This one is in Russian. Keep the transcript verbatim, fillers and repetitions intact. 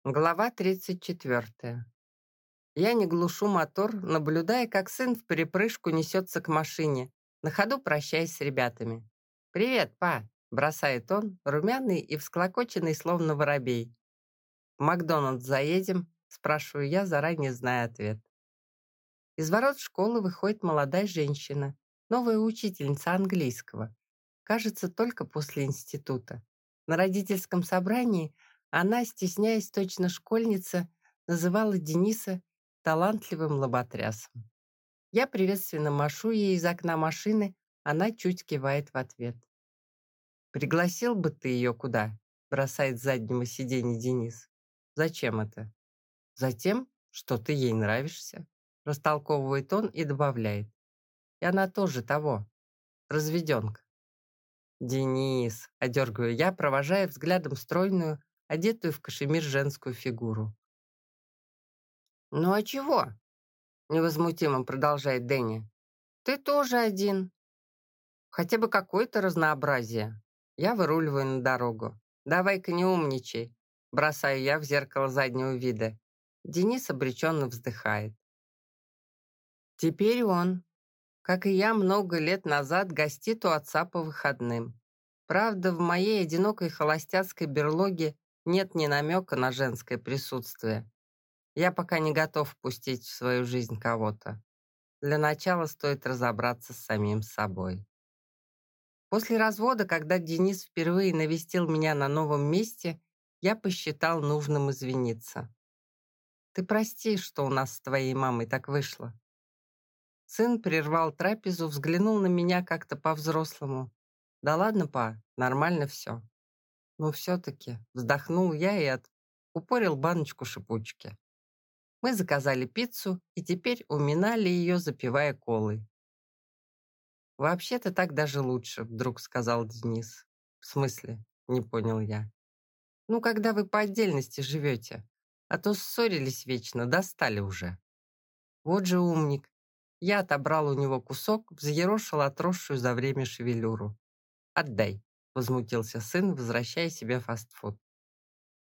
Глава тридцать четвертая. Я не глушу мотор, наблюдая, как сын в припрыжку несется к машине, на ходу прощаясь с ребятами. «Привет, па!» — бросает он, румяный и всклокоченный, словно воробей. «В Макдональдс заедем?» — спрашиваю я, заранее зная ответ. Из ворот школы выходит молодая женщина, новая учительница английского. Кажется, только после института. На родительском собрании она, стесняясь точно школьница, называла Дениса талантливым лоботрясом. Я приветственно машу ей из окна машины, она чуть кивает в ответ. «Пригласил бы ты ее куда?» — бросает с заднего сиденья Денис. «Зачем это?» «Затем, что ты ей нравишься», — растолковывает он и добавляет. «И она тоже того, разведенка». «Денис», — одергиваю я, провожая взглядом стройную, одетую в кашемир женскую фигуру. «Ну а чего?» — невозмутимо продолжает Дэнни. «Ты тоже один. Хотя бы какое-то разнообразие». Я выруливаю на дорогу. «Давай-ка не умничай», — бросаю я в зеркало заднего вида. Денис обреченно вздыхает. Теперь он, как и я много лет назад, гостит у отца по выходным. Правда, в моей одинокой холостяцкой берлоге нет ни намека на женское присутствие. Я пока не готов впустить в свою жизнь кого-то. Для начала стоит разобраться с самим собой. После развода, когда Денис впервые навестил меня на новом месте, я посчитал нужным извиниться. «Ты прости, что у нас с твоей мамой так вышло». Сын прервал трапезу, взглянул на меня как-то по-взрослому. «Да ладно, па, нормально все». Но все-таки вздохнул я и откупорил баночку шипучки. Мы заказали пиццу и теперь уминали ее, запивая колой. «Вообще-то так даже лучше», — вдруг сказал Денис. «В смысле?» — не понял я. «Ну, когда вы по отдельности живете, а то ссорились вечно, достали уже». Вот же умник. Я отобрал у него кусок, взъерошил отросшую за время шевелюру. «Отдай», — возмутился сын, возвращая себе фастфуд.